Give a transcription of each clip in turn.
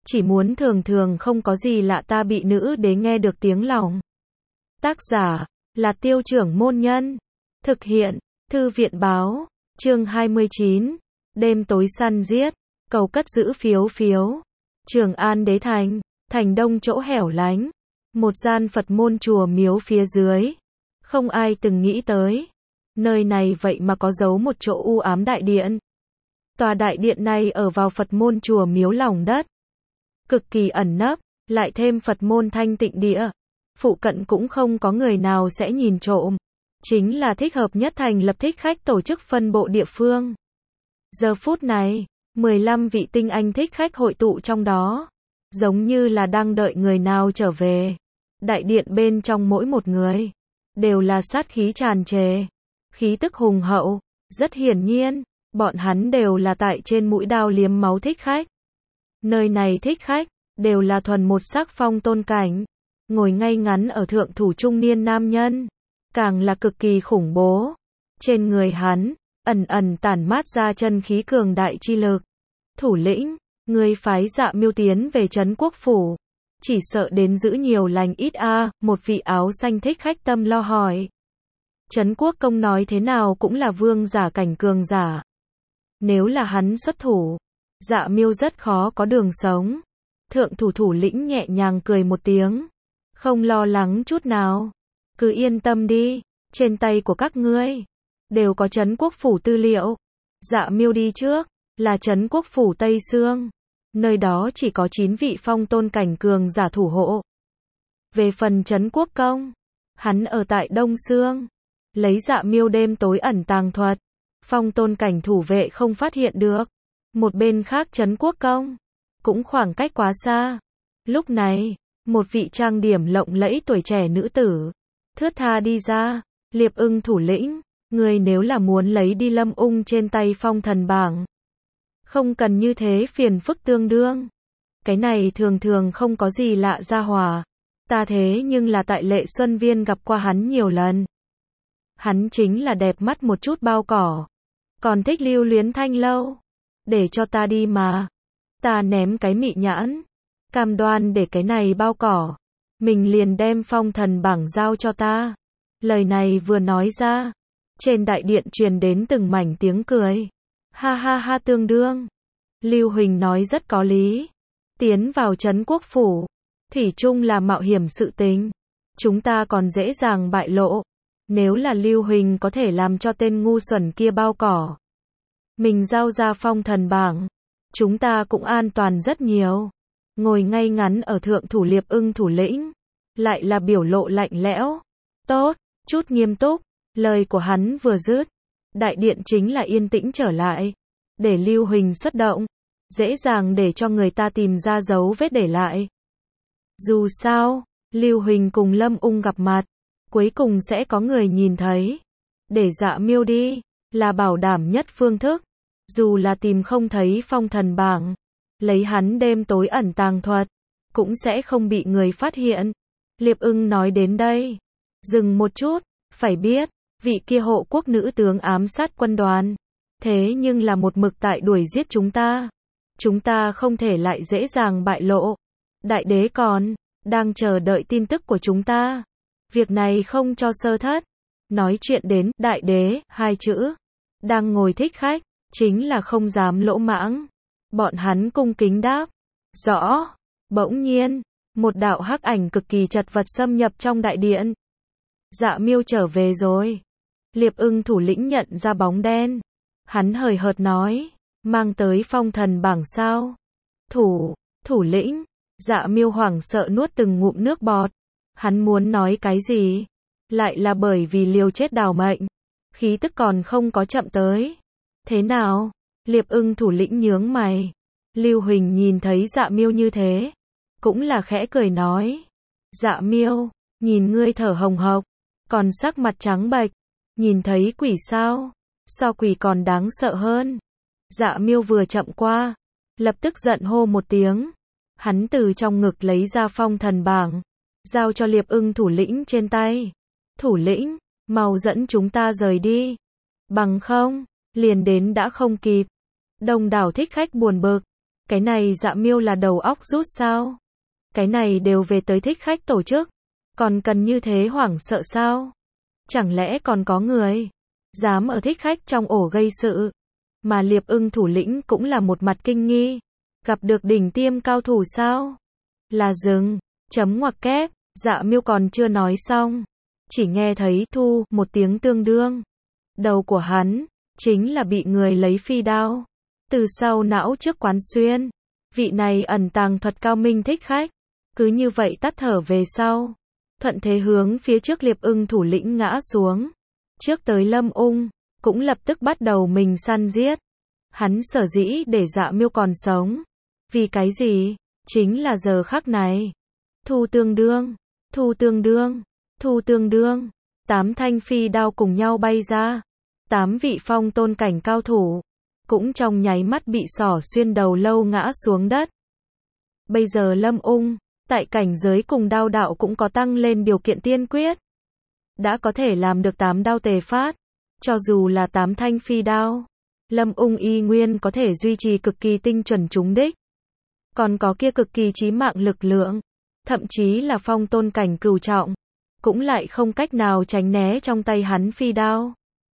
chỉ muốn thường thường không có gì lạ ta bị nữ đế nghe được tiếng lòng. Tác giả là Tiêu Trưởng Môn Nhân. Thực hiện Thư viện Báo. Chương 29. Đêm tối săn giết. Cầu cất giữ phiếu phiếu. Trường An Đế Thành, thành đông chỗ hẻo lánh. Một gian Phật môn chùa miếu phía dưới. Không ai từng nghĩ tới. Nơi này vậy mà có giấu một chỗ u ám đại điện. Tòa đại điện này ở vào Phật môn chùa miếu lòng đất. Cực kỳ ẩn nấp, lại thêm Phật môn thanh tịnh địa. Phụ cận cũng không có người nào sẽ nhìn trộm. Chính là thích hợp nhất thành lập thích khách tổ chức phân bộ địa phương. Giờ phút này, 15 vị tinh anh thích khách hội tụ trong đó. Giống như là đang đợi người nào trở về. Đại điện bên trong mỗi một người đều là sát khí tràn trề, khí tức hùng hậu. Rất hiển nhiên, bọn hắn đều là tại trên mũi đao liếm máu thích khách. Nơi này thích khách đều là thuần một sắc phong tôn cảnh, ngồi ngay ngắn ở thượng thủ trung niên nam nhân, càng là cực kỳ khủng bố. Trên người hắn ẩn ẩn tản mát ra chân khí cường đại chi lực. Thủ lĩnh, ngươi phái Dạ Miêu tiến về trấn quốc phủ, chỉ sợ đến giữ nhiều lành ít a. Một vị áo xanh thích khách tâm lo hỏi. Trấn quốc công nói thế nào cũng là vương giả cảnh cường giả. Nếu là hắn xuất thủ, Dạ Miêu rất khó có đường sống. Thượng thủ thủ lĩnh nhẹ nhàng cười một tiếng. Không lo lắng chút nào. Cứ yên tâm đi, trên tay của các ngươi đều có trấn quốc phủ tư liệu. Dạ Miêu đi trước, là trấn quốc phủ Tây Sương. Nơi đó chỉ có 9 vị phong tôn cảnh cường giả thủ hộ. Về phần trấn quốc công, hắn ở tại Đông Sương. Lấy Dạ Miêu đêm tối ẩn tàng thuật, phong tôn cảnh thủ vệ không phát hiện được. Một bên khác trấn quốc công cũng khoảng cách quá xa. Lúc này, một vị trang điểm lộng lẫy tuổi trẻ nữ tử thướt tha đi ra. Liệp Ưng thủ lĩnh, người nếu là muốn lấy đi Lâm Ung trên tay phong thần bảng, không cần như thế phiền phức tương đương. Cái này thường thường không có gì lạ ra hòa. Ta thế nhưng là tại Lệ Xuân Viên gặp qua hắn nhiều lần. Hắn chính là đẹp mắt một chút bao cỏ, còn thích lưu luyến thanh lâu. Để cho ta đi mà. Ta ném cái mị nhãn, cam đoan để cái này bao cỏ, mình liền đem phong thần bảng giao cho ta. Lời này vừa nói ra, trên đại điện truyền đến từng mảnh tiếng cười. Ha ha ha, tương đương. Lưu Huỳnh nói rất có lý. Tiến vào trấn quốc phủ, thủy chung là mạo hiểm sự tình. Chúng ta còn dễ dàng bại lộ. Nếu là Lưu Huỳnh có thể làm cho tên ngu xuẩn kia bao cỏ, mình giao ra phong thần bảng, chúng ta cũng an toàn rất nhiều. Ngồi ngay ngắn ở thượng thủ Liệp Ưng thủ lĩnh, lại là biểu lộ lạnh lẽo. Tốt, chút nghiêm túc. Lời của hắn vừa dứt, đại điện chính là yên tĩnh trở lại. Để Lưu Huỳnh xuất động, dễ dàng để cho người ta tìm ra dấu vết để lại. Dù sao, Lưu Huỳnh cùng Lâm Ung gặp mặt, cuối cùng sẽ có người nhìn thấy. Để Dạ Miêu đi, là bảo đảm nhất phương thức. Dù là tìm không thấy phong thần bảng, lấy hắn đêm tối ẩn tàng thuật, cũng sẽ không bị người phát hiện. Liệp Ưng nói đến đây, dừng một chút. Phải biết, vị kia hộ quốc nữ tướng ám sát quân đoàn, thế nhưng là một mực tại đuổi giết chúng ta. Chúng ta không thể lại dễ dàng bại lộ. Đại đế còn đang chờ đợi tin tức của chúng ta. Việc này không cho sơ thất. Nói chuyện đến đại đế, hai chữ, đang ngồi thích khách, chính là không dám lỗ mãng. Bọn hắn cung kính đáp. Rõ. Bỗng nhiên, một đạo hắc ảnh cực kỳ chật vật xâm nhập trong đại điện. Dạ Miêu trở về rồi. Liệp Ưng thủ lĩnh nhận ra bóng đen. Hắn hời hợt nói. Mang tới phong thần bảng sao? Thủ lĩnh. Dạ Miêu hoảng sợ nuốt từng ngụm nước bọt. Hắn muốn nói cái gì? Lại là bởi vì liều chết đào mệnh. Khí tức còn không có chậm tới. Thế nào? Liệp Ưng thủ lĩnh nhướng mày. Lưu Huỳnh nhìn thấy Dạ Miêu như thế, cũng là khẽ cười nói. Dạ Miêu, nhìn ngươi thở hồng hộc, còn sắc mặt trắng bệch, nhìn thấy quỷ sao? So quỷ còn đáng sợ hơn. Dạ Miêu vừa chậm qua, lập tức giận hô một tiếng. Hắn từ trong ngực lấy ra phong thần bảng, giao cho Liệp Ưng thủ lĩnh trên tay. Thủ lĩnh, mau dẫn chúng ta rời đi. Bằng không, liền đến đã không kịp. Đông đảo thích khách buồn bực, Cái này Dạ Miêu là đầu óc rút sao? Cái này đều về tới thích khách tổ chức, còn cần như thế hoảng sợ sao? Chẳng lẽ còn có người dám ở thích khách trong ổ gây sự? Mà Liệp Ưng thủ lĩnh cũng là một mặt kinh nghi, gặp được đỉnh tiêm cao thủ sao? Là dừng, chấm ngoặc kép, Dạ Miêu còn chưa nói xong, chỉ nghe thấy thu một tiếng tương đương. Đầu của hắn chính là bị người lấy phi đao từ sau não trước quán xuyên. Vị này ẩn tàng thuật cao minh thích khách, cứ như vậy tắt thở về sau, thuận thế hướng phía trước Liệp Ưng thủ lĩnh ngã xuống. Trước tới Lâm Ung, cũng lập tức bắt đầu mình săn giết. Hắn sở dĩ để Dạ Miêu còn sống. Vì cái gì? Chính là giờ khắc này. Thu tương đương, thu tương đương, thu tương đương. 8 thanh phi đao cùng nhau bay ra. 8 vị phong tôn cảnh cao thủ, cũng trong nháy mắt bị xỏ xuyên đầu lâu ngã xuống đất. Bây giờ Lâm Ung, tại cảnh giới cùng đao đạo cũng có tăng lên điều kiện tiên quyết. Đã có thể làm được 8 đao tề phát. Cho dù là 8 thanh phi đao, Lâm Ung y nguyên có thể duy trì cực kỳ tinh chuẩn trúng đích. Còn có kia cực kỳ chí mạng lực lượng, thậm chí là phong tôn cảnh cửu trọng, cũng lại không cách nào tránh né trong tay hắn phi đao.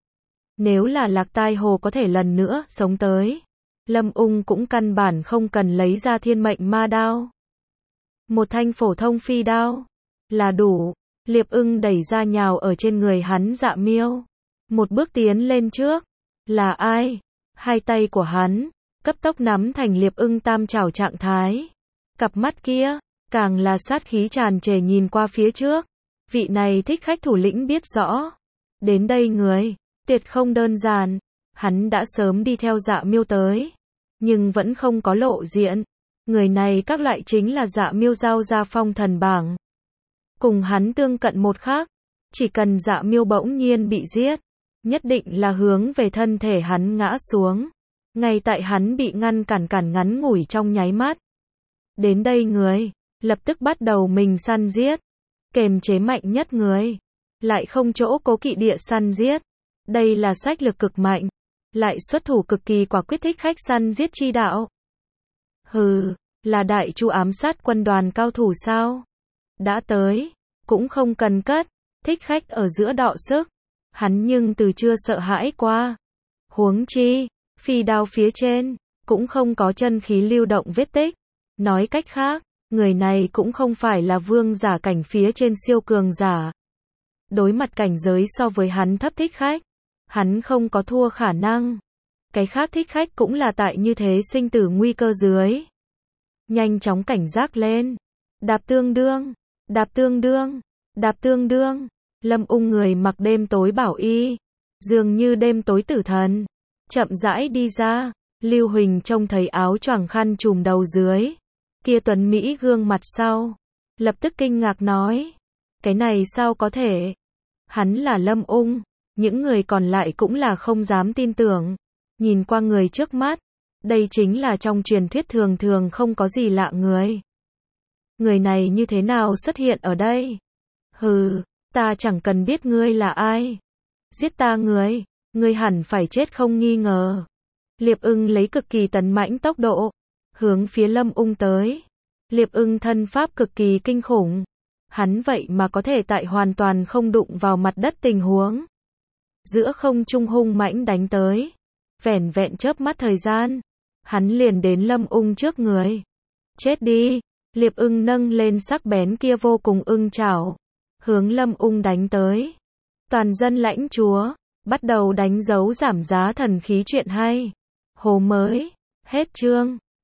Nếu là Lạc Tai Hồ có thể lần nữa sống tới, Lâm Ung cũng căn bản không cần lấy ra thiên mệnh ma đao. Một thanh phổ thông phi đao là đủ. Liệp Ưng đẩy ra nhào ở trên người hắn Dạ Miêu, một bước tiến lên trước. Là ai? Hai tay của hắn cấp tốc nắm thành Liệp Ưng tam trảo trạng thái. Cặp mắt kia càng là sát khí tràn trề nhìn qua phía trước. Vị này thích khách thủ lĩnh biết rõ, đến đây người tuyệt không đơn giản. Hắn đã sớm đi theo Dạ Miêu tới, nhưng vẫn không có lộ diện. Người này các loại chính là Dạ Miêu giao ra phong thần bảng. Cùng hắn tương cận một khác, chỉ cần Dạ Miêu bỗng nhiên bị giết, nhất định là hướng về thân thể hắn ngã xuống. Ngay tại hắn bị ngăn cản ngắn ngủi trong nháy mắt. Đến đây người lập tức bắt đầu mình săn giết, kềm chế mạnh nhất người, lại không chỗ cố kỵ địa săn giết. Đây là sách lược cực mạnh, lại xuất thủ cực kỳ quả quyết thích khách săn giết chi đạo. Hừ, là đại chu ám sát quân đoàn cao thủ sao? Đã tới, cũng không cần cất, thích khách ở giữa đọ sức, hắn nhưng từ chưa sợ hãi qua. Huống chi, phi đao phía trên, cũng không có chân khí lưu động vết tích. Nói cách khác, người này cũng không phải là vương giả cảnh phía trên siêu cường giả. Đối mặt cảnh giới so với hắn thấp thích khách, hắn không có thua khả năng. Cái khác thích khách cũng là tại như thế sinh tử nguy cơ dưới. Nhanh chóng cảnh giác lên. Đạp tương đương, đạp tương đương, đạp tương đương. Lâm Ung người mặc đêm tối bảo y, dường như đêm tối tử thần, chậm rãi đi ra. Lưu Huỳnh trông thấy áo choàng khăn trùm đầu dưới, kia tuấn mỹ gương mặt sau, lập tức kinh ngạc nói, cái này sao có thể? Hắn là Lâm Ung. Những người còn lại cũng là không dám tin tưởng. Nhìn qua người trước mắt, đây chính là trong truyền thuyết thường thường không có gì lạ người. Người này như thế nào xuất hiện ở đây? Hừ, ta chẳng cần biết ngươi là ai. Giết ta ngươi hẳn phải chết không nghi ngờ. Liệp Ưng lấy cực kỳ tấn mãnh tốc độ, hướng phía Lâm Ung tới. Liệp Ưng thân pháp cực kỳ kinh khủng. Hắn vậy mà có thể tại hoàn toàn không đụng vào mặt đất tình huống, giữa không trung hung mãnh đánh tới. Vẻn vẹn chớp mắt thời gian, hắn liền đến Lâm Ung trước người. Chết đi! Liệp Ưng nâng lên sắc bén kia vô cùng ưng chảo, hướng Lâm Ung đánh tới. Toàn dân lãnh chúa, bắt đầu đánh dấu giảm giá thần khí chuyện hay. Hồ mới, hết chương.